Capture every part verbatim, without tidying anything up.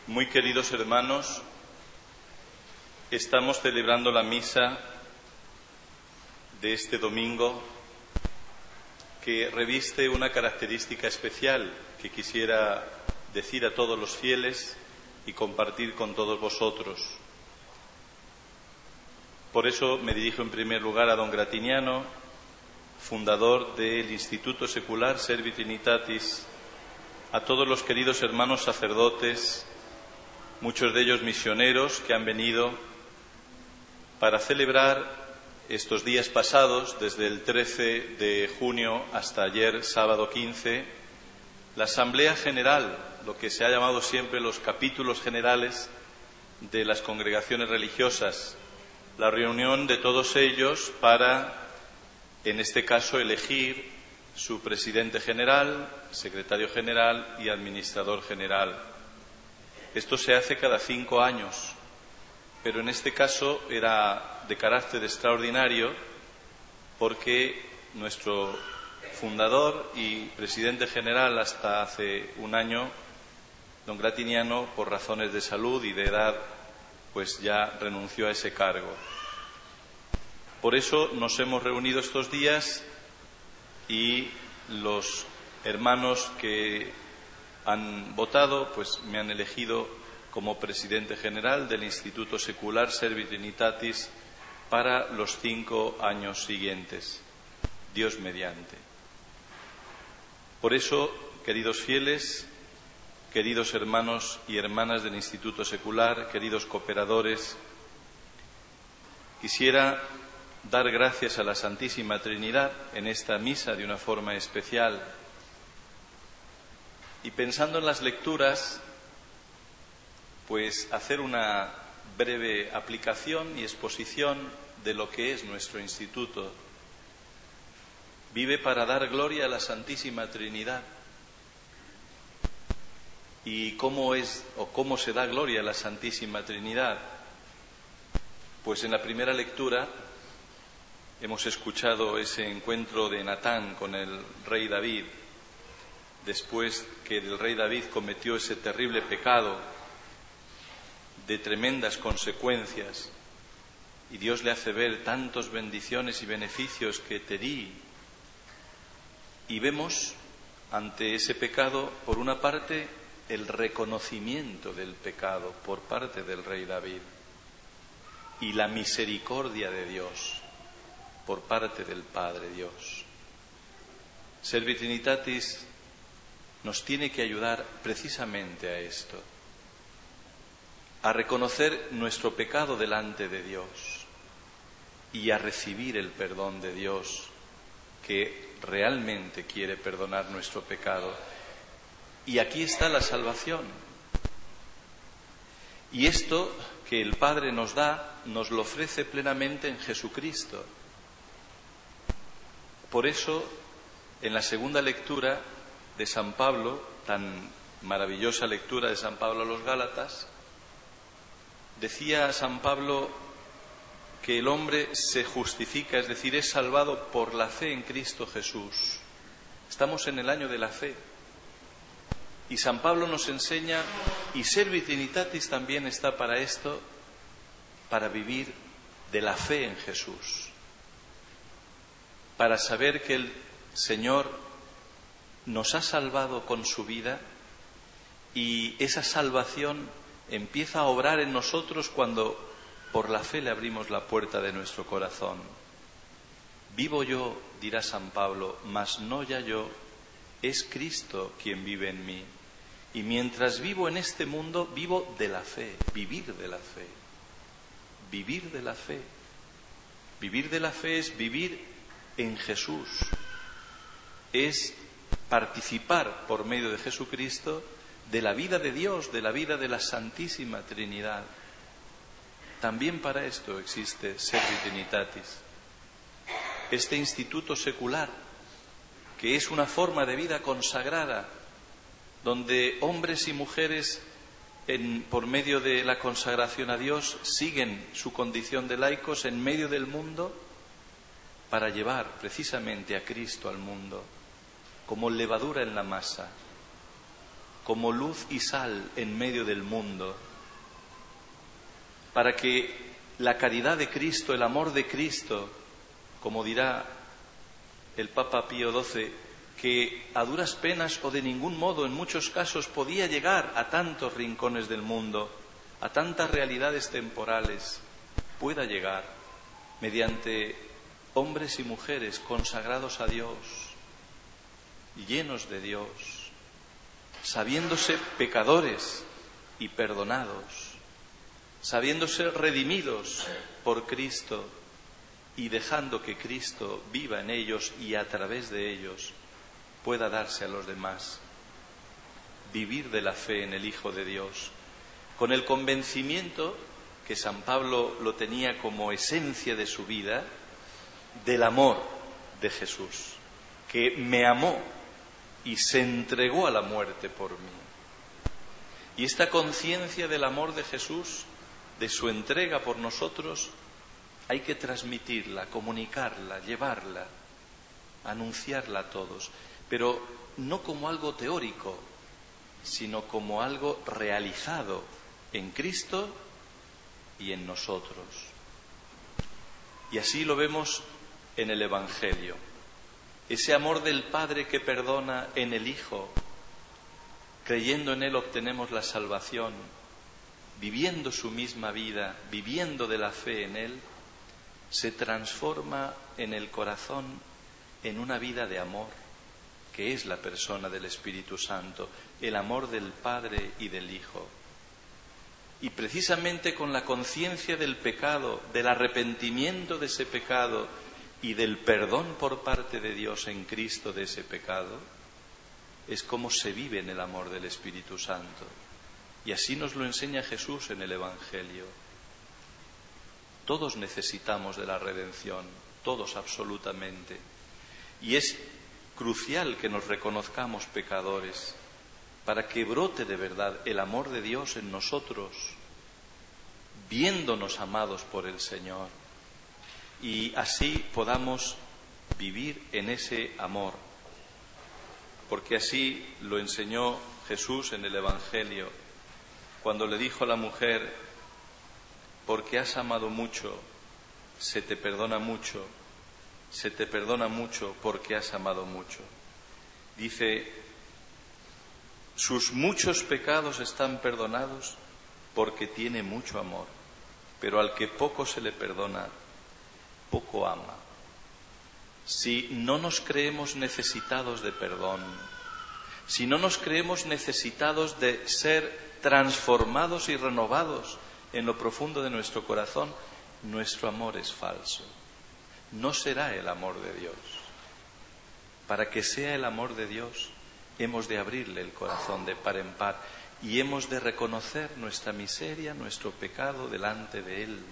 Muy queridos hermanos, estamos celebrando la misa de este domingo que reviste una característica especial que quisiera decir a todos los fieles y compartir con todos vosotros. Por eso me dirijo en primer lugar a don Gratiniano, fundador del Instituto Secular Servi Trinitatis, a todos los queridos hermanos sacerdotes, muchos de ellos misioneros que han venido para celebrar estos días pasados, desde el trece de junio hasta ayer, sábado quince, la Asamblea General, lo que se ha llamado siempre los capítulos generales de las congregaciones religiosas, la reunión de todos ellos para, en este caso, elegir su presidente general, secretario general y administrador general. Esto se hace cada cinco años, pero en este caso era de carácter extraordinario porque nuestro fundador y presidente general hasta hace un año, don Gratiniano, por razones de salud y de edad, pues ya renunció a ese cargo. Por eso nos hemos reunido estos días y los hermanos que han votado, pues me han elegido como presidente general del Instituto Secular Servi Trinitatis para los cinco años siguientes, Dios mediante. Por eso, queridos fieles, queridos hermanos y hermanas del Instituto Secular, queridos cooperadores, quisiera dar gracias a la Santísima Trinidad en esta misa de una forma especial. Y pensando en las lecturas, pues hacer una breve aplicación y exposición de lo que es nuestro instituto. Vive para dar gloria a la Santísima Trinidad. ¿Y cómo es o cómo se da gloria a la Santísima Trinidad? Pues en la primera lectura hemos escuchado ese encuentro de Natán con el rey David, después que el rey David cometió ese terrible pecado de tremendas consecuencias, y Dios le hace ver tantas bendiciones y beneficios que te di. Y vemos ante ese pecado, por una parte, el reconocimiento del pecado por parte del rey David y la misericordia de Dios por parte del Padre Dios. Servi Trinitatis nos tiene que ayudar precisamente a esto, a reconocer nuestro pecado delante de Dios y a recibir el perdón de Dios, que realmente quiere perdonar nuestro pecado. Y aquí está la salvación. Y esto que el Padre nos da, nos lo ofrece plenamente en Jesucristo. Por eso, en la segunda lectura de San Pablo, tan maravillosa lectura de San Pablo a los Gálatas, decía San Pablo que el hombre se justifica, es decir, es salvado por la fe en Cristo Jesús. Estamos en el año de la fe. Y San Pablo nos enseña, y Servi Trinitatis también está para esto, para vivir de la fe en Jesús, para saber que el Señor nos ha salvado con su vida y esa salvación empieza a obrar en nosotros cuando por la fe le abrimos la puerta de nuestro corazón. Vivo yo, dirá San Pablo, mas no ya yo, es Cristo quien vive en mí. Y mientras vivo en este mundo, vivo de la fe, vivir de la fe, vivir de la fe. Vivir de la fe es vivir en Jesús, es participar por medio de Jesucristo de la vida de Dios, de la vida de la Santísima Trinidad. También para esto existe Servi Trinitatis, este instituto secular, que es una forma de vida consagrada, donde hombres y mujeres, en, por medio de la consagración a Dios, siguen su condición de laicos en medio del mundo para llevar precisamente a Cristo al mundo, como levadura en la masa. como luz y sal en medio del mundo, para que la caridad de Cristo, el amor de Cristo, como dirá el Papa Pío doce, que a duras penas o de ningún modo en muchos casos podía llegar a tantos rincones del mundo, a tantas realidades temporales, pueda llegar mediante hombres y mujeres consagrados a Dios, llenos de Dios, sabiéndose pecadores y perdonados, sabiéndose redimidos por Cristo y dejando que Cristo viva en ellos y a través de ellos pueda darse a los demás. Vivir de la fe en el Hijo de Dios, con el convencimiento que San Pablo lo tenía como esencia de su vida, del amor de Jesús, que me amó y se entregó a la muerte por mí. Y esta conciencia del amor de Jesús, de su entrega por nosotros, hay que transmitirla, comunicarla, llevarla, anunciarla a todos, pero no como algo teórico, sino como algo realizado en Cristo y en nosotros. Y así lo vemos en el Evangelio. Ese amor del Padre que perdona en el Hijo, creyendo en Él obtenemos la salvación, viviendo su misma vida, viviendo de la fe en Él, se transforma en el corazón en una vida de amor, que es la persona del Espíritu Santo, el amor del Padre y del Hijo. Y precisamente con la conciencia del pecado, del arrepentimiento de ese pecado y del perdón por parte de Dios en Cristo de ese pecado, es como se vive en el amor del Espíritu Santo. Y así nos lo enseña Jesús en el Evangelio. Todos necesitamos de la redención, todos absolutamente. Y es crucial que nos reconozcamos pecadores para que brote de verdad el amor de Dios en nosotros, viéndonos amados por el Señor, y así podamos vivir en ese amor, porque así lo enseñó Jesús en el Evangelio, cuando le dijo a la mujer: porque has amado mucho, se te perdona mucho, se te perdona mucho porque has amado mucho. Dice: sus muchos pecados están perdonados porque tiene mucho amor, pero al que poco se le perdona, poco ama. Si no nos creemos necesitados de perdón, si no nos creemos necesitados de ser transformados y renovados en lo profundo de nuestro corazón, nuestro amor es falso. No será el amor de Dios. Para que sea el amor de Dios, hemos de abrirle el corazón de par en par y hemos de reconocer nuestra miseria, nuestro pecado delante de Él.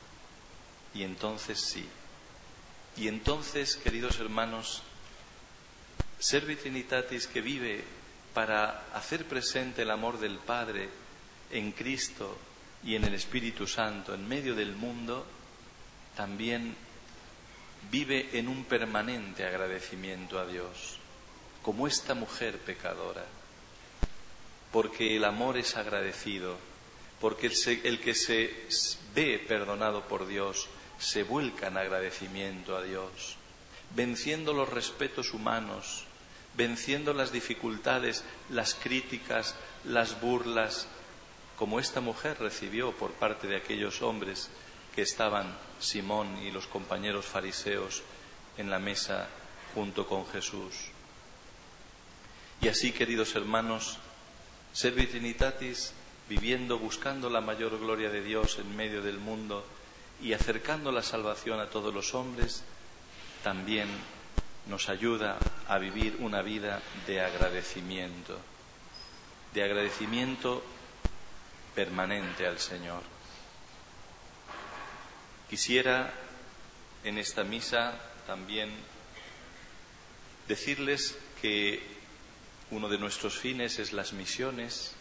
Y entonces sí. Y entonces, queridos hermanos, Servi Trinitatis, que vive para hacer presente el amor del Padre en Cristo y en el Espíritu Santo en medio del mundo, también vive en un permanente agradecimiento a Dios, como esta mujer pecadora, porque el amor es agradecido, porque el, se, el que se ve perdonado por Dios se vuelca en agradecimiento a Dios, venciendo los respetos humanos, venciendo las dificultades, las críticas, las burlas, como esta mujer recibió por parte de aquellos hombres que estaban, Simón y los compañeros fariseos, en la mesa junto con Jesús. Y así, queridos hermanos, Servi Trinitatis, viviendo, buscando la mayor gloria de Dios en medio del mundo y acercando la salvación a todos los hombres, también nos ayuda a vivir una vida de agradecimiento, de agradecimiento permanente al Señor. Quisiera en esta misa también decirles que uno de nuestros fines es las misiones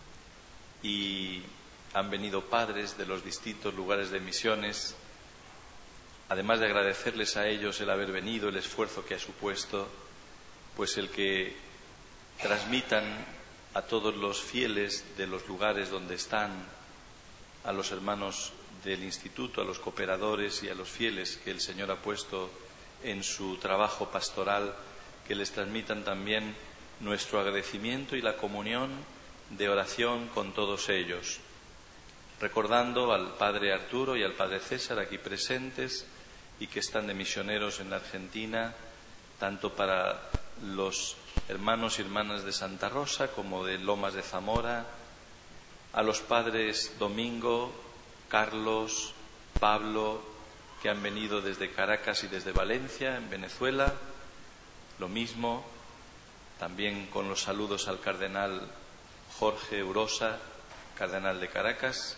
y han venido padres de los distintos lugares de misiones, además de agradecerles a ellos el haber venido, el esfuerzo que ha supuesto, pues el que transmitan a todos los fieles de los lugares donde están, a los hermanos del instituto, a los cooperadores y a los fieles que el Señor ha puesto en su trabajo pastoral, que les transmitan también nuestro agradecimiento y la comunión de oración con todos ellos, recordando al Padre Arturo y al Padre César aquí presentes y que están de misioneros en la Argentina, tanto para los hermanos y hermanas de Santa Rosa como de Lomas de Zamora, a los padres Domingo, Carlos, Pablo, que han venido desde Caracas y desde Valencia, en Venezuela, lo mismo, también con los saludos al cardenal Jorge Urosa, cardenal de Caracas,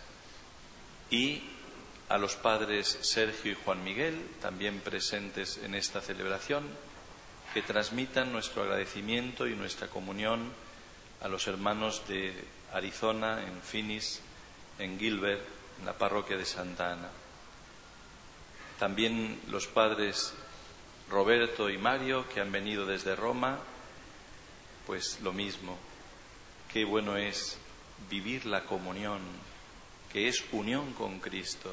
y a los padres Sergio y Juan Miguel, también presentes en esta celebración, que transmitan nuestro agradecimiento y nuestra comunión a los hermanos de Arizona, en Phoenix, en Gilbert, en la parroquia de Santa Ana. También los padres Roberto y Mario, que han venido desde Roma, pues lo mismo. Qué bueno es vivir la comunión, que es unión con Cristo,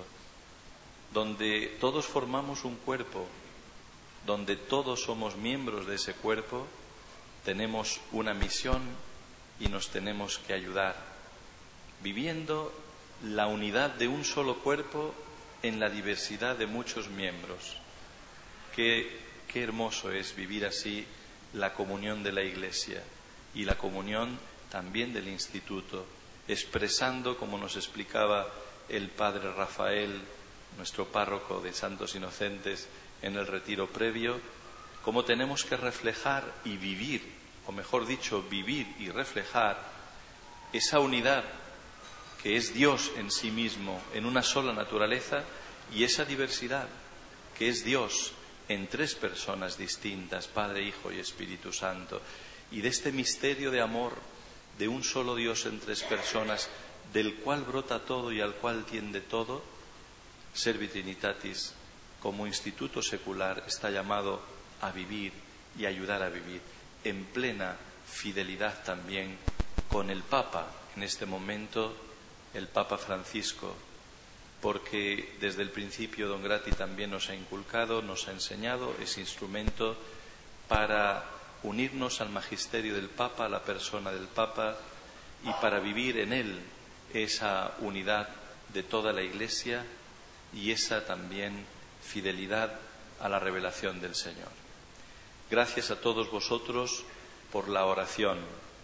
donde todos formamos un cuerpo, donde todos somos miembros de ese cuerpo, tenemos una misión y nos tenemos que ayudar, viviendo la unidad de un solo cuerpo en la diversidad de muchos miembros. Qué, qué hermoso es vivir así la comunión de la Iglesia y la comunión también del instituto, expresando, como nos explicaba el Padre Rafael, nuestro párroco de Santos Inocentes, en el retiro previo, cómo tenemos que reflejar y vivir, o mejor dicho, vivir y reflejar esa unidad que es Dios en sí mismo, en una sola naturaleza, y esa diversidad que es Dios en tres personas distintas, Padre, Hijo y Espíritu Santo, y de este misterio de amor de un solo Dios en tres personas, del cual brota todo y al cual tiende todo, Servi Trinitatis, como instituto secular, está llamado a vivir y ayudar a vivir en plena fidelidad también con el Papa, en este momento el Papa Francisco, porque desde el principio Don Grati también nos ha inculcado, nos ha enseñado ese instrumento para unirnos al magisterio del Papa, a la persona del Papa, y para vivir en él esa unidad de toda la Iglesia y esa también fidelidad a la revelación del Señor. Gracias a todos vosotros por la oración,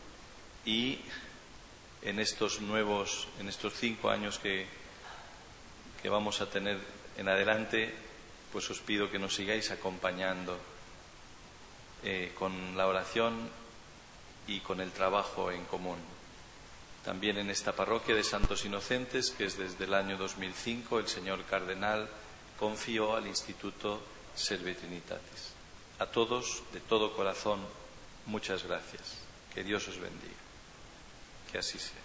y en estos nuevos, en estos cinco años que, que vamos a tener en adelante, pues os pido que nos sigáis acompañando eh, con la oración y con el trabajo en común. También en esta parroquia de Santos Inocentes, que es desde el año dos mil cinco, el señor cardenal confió al Instituto Servi Trinitatis. A todos, de todo corazón, muchas gracias. Que Dios os bendiga. Que así sea.